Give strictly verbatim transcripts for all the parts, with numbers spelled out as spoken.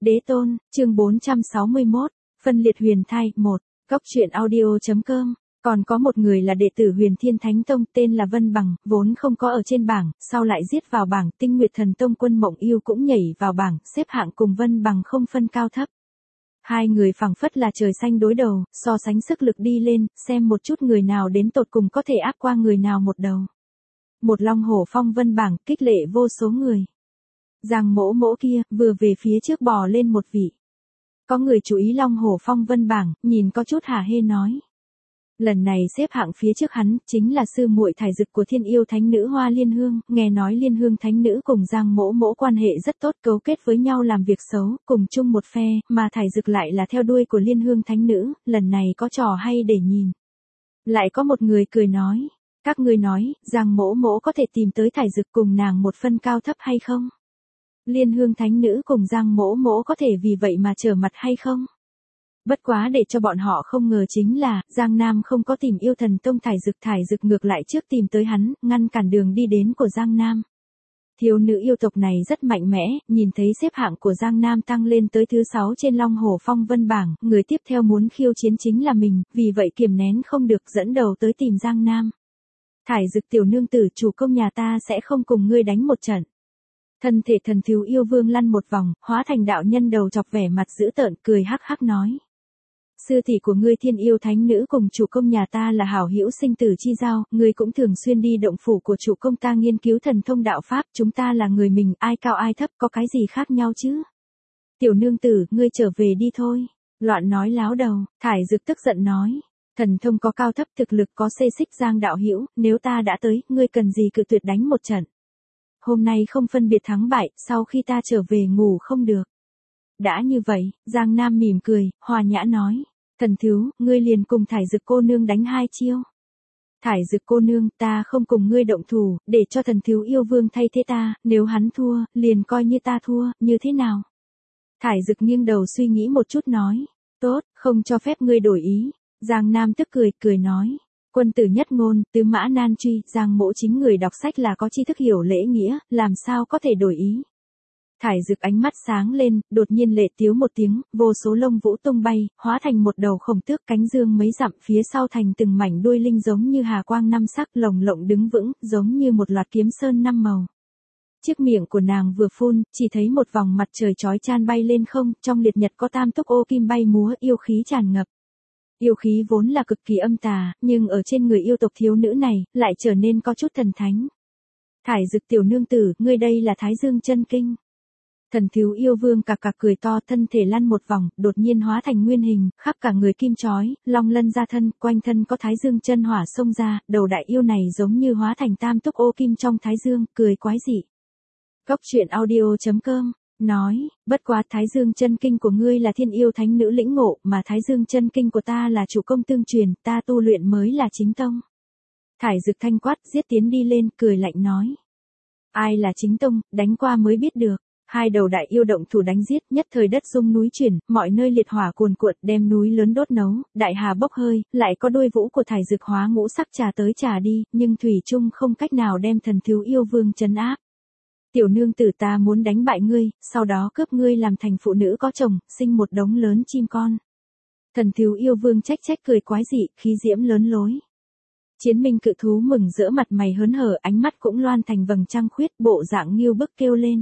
Đế tôn, chương bốn trăm sáu mươi mốt, phân liệt huyền thai, một, Cóc truyện audio.com. Còn có một người là đệ tử Huyền Thiên Thánh Tông tên là Vân Bằng, vốn không có ở trên bảng, sau lại giết vào bảng, Tinh Nguyệt Thần Tông Quân Mộng Yêu cũng nhảy vào bảng, xếp hạng cùng Vân Bằng không phân cao thấp. Hai người phảng phất là trời xanh đối đầu, so sánh sức lực đi lên, xem một chút người nào đến tột cùng có thể áp qua người nào một đầu. Một long hổ phong vân bảng, kích lệ vô số người. Giang mỗ mỗ kia, vừa về phía trước bò lên một vị. Có người chú ý long hổ phong vân bảng, nhìn có chút hả hê nói. Lần này xếp hạng phía trước hắn, chính là sư muội thải dực của thiên yêu thánh nữ Hoa Liên Hương, nghe nói Liên Hương thánh nữ cùng Giang mỗ mỗ quan hệ rất tốt, cấu kết với nhau làm việc xấu, cùng chung một phe, mà thải dực lại là theo đuôi của Liên Hương thánh nữ, lần này có trò hay để nhìn. Lại có một người cười nói, các ngươi nói, Giang mỗ mỗ có thể tìm tới thải dực cùng nàng một phân cao thấp hay không? Liên Hương thánh nữ cùng Giang mỗ mỗ có thể vì vậy mà trở mặt hay không? Bất quá để cho bọn họ không ngờ chính là, Giang Nam không có tìm yêu thần tông thải dực, thải dực ngược lại trước tìm tới hắn, ngăn cản đường đi đến của Giang Nam. Thiếu nữ yêu tộc này rất mạnh mẽ, nhìn thấy xếp hạng của Giang Nam tăng lên tới thứ sáu trên Long Hổ Phong Vân bảng, người tiếp theo muốn khiêu chiến chính là mình, vì vậy kiềm nén không được dẫn đầu tới tìm Giang Nam. Thải dực tiểu nương tử, chủ công nhà ta sẽ không cùng ngươi đánh một trận. Thân thể thần thiếu yêu vương lăn một vòng, hóa thành đạo nhân đầu chọc vẻ mặt dữ tợn, cười hắc hắc nói. Sư tỷ của ngươi thiên yêu thánh nữ cùng chủ công nhà ta là hảo hữu sinh tử chi giao, ngươi cũng thường xuyên đi động phủ của chủ công ta nghiên cứu thần thông đạo pháp, chúng ta là người mình, ai cao ai thấp có cái gì khác nhau chứ? Tiểu nương tử, ngươi trở về đi thôi. Loạn nói láo đầu, thải dực tức giận nói. Thần thông có cao thấp, thực lực có xê xích Giang đạo hữu, nếu ta đã tới, ngươi cần gì cự tuyệt đánh một trận. Hôm nay không phân biệt thắng bại, sau khi ta trở về ngủ không được. Đã như vậy, Giang Nam mỉm cười, hòa nhã nói. Thần thiếu, ngươi liền cùng thải dực cô nương đánh hai chiêu. Thải dực cô nương, ta không cùng ngươi động thủ, để cho thần thiếu yêu vương thay thế ta, nếu hắn thua, liền coi như ta thua, như thế nào? Thải dực nghiêng đầu suy nghĩ một chút nói. Tốt, không cho phép ngươi đổi ý. Giang Nam tức cười, cười nói. Quân tử nhất ngôn, tứ mã nan truy, Giang mỗ chính người đọc sách là có tri thức hiểu lễ nghĩa, làm sao có thể đổi ý. Thải dực ánh mắt sáng lên, đột nhiên lệ tiếu một tiếng, vô số lông vũ tung bay, hóa thành một đầu khổng tước cánh dương mấy dặm, phía sau thành từng mảnh đuôi linh giống như hà quang năm sắc, lồng lộng đứng vững, giống như một loạt kiếm sơn năm màu. Chiếc miệng của nàng vừa phun, chỉ thấy một vòng mặt trời chói chan bay lên không, trong liệt nhật có tam túc ô kim bay múa, yêu khí tràn ngập. Yêu khí vốn là cực kỳ âm tà, nhưng ở trên người yêu tộc thiếu nữ này, lại trở nên có chút thần thánh. Thải dực tiểu nương tử, ngươi đây là Thái Dương chân kinh. Thần thiếu yêu vương cạc cạc cười to, thân thể lăn một vòng, đột nhiên hóa thành nguyên hình, khắp cả người kim chói, long lân ra thân, quanh thân có Thái Dương chân hỏa xông ra, đầu đại yêu này giống như hóa thành tam túc ô kim trong Thái Dương, cười quái dị. Cóc truyện audio.com nói, bất quá Thái Dương chân kinh của ngươi là thiên yêu thánh nữ lĩnh ngộ, mà Thái Dương chân kinh của ta là chủ công tương truyền, ta tu luyện mới là chính tông. Thải dực thanh quát, giết tiến đi lên, cười lạnh nói. Ai là chính tông, đánh qua mới biết được. Hai đầu đại yêu động thủ đánh giết, nhất thời đất rung núi chuyển, mọi nơi liệt hỏa cuồn cuộn, đem núi lớn đốt nấu, đại hà bốc hơi, lại có đôi vũ của thải dực hóa ngũ sắc trà tới trà đi, nhưng thủy chung không cách nào đem thần thiếu yêu vương trấn áp. Tiểu nương tử, ta muốn đánh bại ngươi, sau đó cướp ngươi làm thành phụ nữ có chồng, sinh một đống lớn chim con. Thần thiếu yêu vương trách trách cười quái dị, khí diễm lớn lối. Chiến minh cự thú mừng rỡ, mặt mày hớn hở, ánh mắt cũng loan thành vầng trăng khuyết, bộ dạng nghiêu bức kêu lên.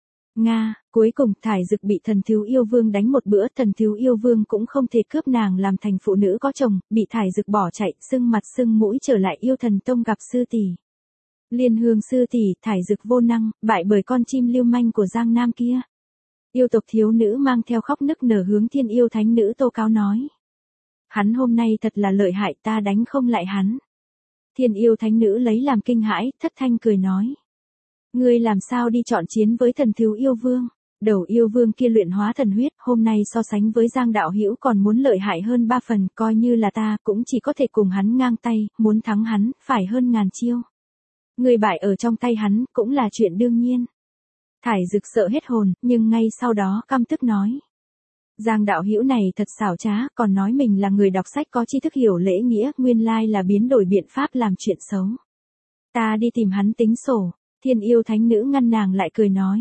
Nga, cuối cùng thải dực bị thần thiếu yêu vương đánh một bữa, thần thiếu yêu vương cũng không thể cướp nàng làm thành phụ nữ có chồng, bị thải dực bỏ chạy, sưng mặt sưng mũi trở lại yêu thần tông gặp sư tỷ. Liên Hương sư tỷ, thải dực vô năng, bại bởi con chim lưu manh của Giang Nam kia. Yêu tộc thiếu nữ mang theo khóc nức nở hướng thiên yêu thánh nữ tố cáo nói. Hắn hôm nay thật là lợi hại, ta đánh không lại hắn. Thiên yêu thánh nữ lấy làm kinh hãi, thất thanh cười nói. Ngươi làm sao đi chọn chiến với thần thiếu yêu vương? Đầu yêu vương kia luyện hóa thần huyết, hôm nay so sánh với Giang đạo hữu còn muốn lợi hại hơn ba phần, coi như là ta, cũng chỉ có thể cùng hắn ngang tay, muốn thắng hắn, phải hơn ngàn chiêu. Người bại ở trong tay hắn, cũng là chuyện đương nhiên. Thải dực sợ hết hồn, nhưng ngay sau đó căm tức nói. Giang đạo hữu này thật xảo trá, còn nói mình là người đọc sách có tri thức hiểu lễ nghĩa, nguyên lai là biến đổi biện pháp làm chuyện xấu. Ta đi tìm hắn tính sổ. Thiên yêu thánh nữ ngăn nàng lại cười nói.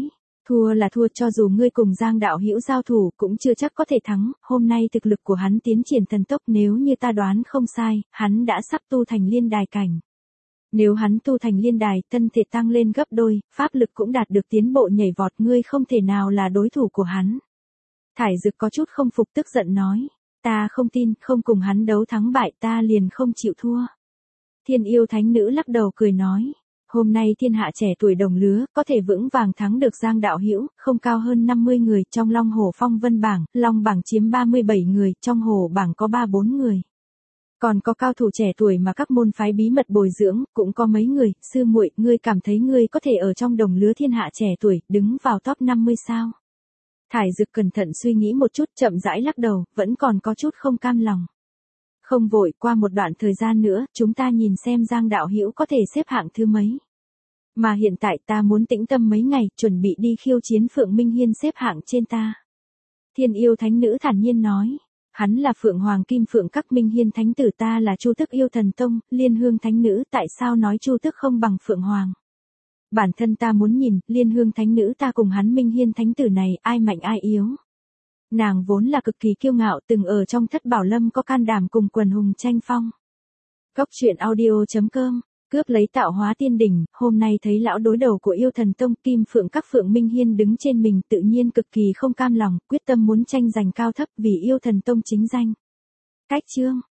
Thua là thua, cho dù ngươi cùng Giang đạo hữu giao thủ cũng chưa chắc có thể thắng, hôm nay thực lực của hắn tiến triển thần tốc, nếu như ta đoán không sai, hắn đã sắp tu thành liên đài cảnh. Nếu hắn tu thành liên đài, thân thể tăng lên gấp đôi, pháp lực cũng đạt được tiến bộ nhảy vọt, ngươi không thể nào là đối thủ của hắn. Thải Dực có chút không phục, tức giận nói, ta không tin, không cùng hắn đấu thắng bại ta liền không chịu thua. Thiên Yêu Thánh Nữ lắc đầu cười nói, hôm nay thiên hạ trẻ tuổi đồng lứa, có thể vững vàng thắng được Giang đạo hữu, không cao hơn năm mươi người, trong Long Hổ Phong Vân bảng, Long bảng chiếm ba mươi bảy người, trong Hổ bảng có ba bốn người. Còn có cao thủ trẻ tuổi mà các môn phái bí mật bồi dưỡng, cũng có mấy người, sư muội, ngươi cảm thấy ngươi có thể ở trong đồng lứa thiên hạ trẻ tuổi, đứng vào top năm mươi sao? Thải Dực cẩn thận suy nghĩ một chút, chậm rãi lắc đầu, vẫn còn có chút không cam lòng. Không vội, qua một đoạn thời gian nữa, chúng ta nhìn xem Giang đạo hữu có thể xếp hạng thứ mấy. Mà hiện tại ta muốn tĩnh tâm mấy ngày, chuẩn bị đi khiêu chiến Phượng Minh Hiên xếp hạng trên ta. Thiên Yêu Thánh Nữ thản nhiên nói. Hắn là Phượng Hoàng Kim Phượng các, Minh Hiên Thánh Tử ta là Chu Tức Yêu Thần Tông, Liên Hương Thánh Nữ, tại sao nói Chu Tức không bằng Phượng Hoàng? Bản thân ta muốn nhìn, Liên Hương Thánh Nữ ta cùng hắn Minh Hiên Thánh Tử này, ai mạnh ai yếu. Nàng vốn là cực kỳ kiêu ngạo, từng ở trong Thất Bảo Lâm có can đảm cùng quần hùng tranh phong. Góc truyện audio chấm com, cướp lấy tạo hóa tiên đỉnh, hôm nay thấy lão đối đầu của Yêu Thần Tông, Kim Phượng các Phượng Minh Hiên đứng trên mình, tự nhiên cực kỳ không cam lòng, quyết tâm muốn tranh giành cao thấp vì Yêu Thần Tông chính danh. Cách chương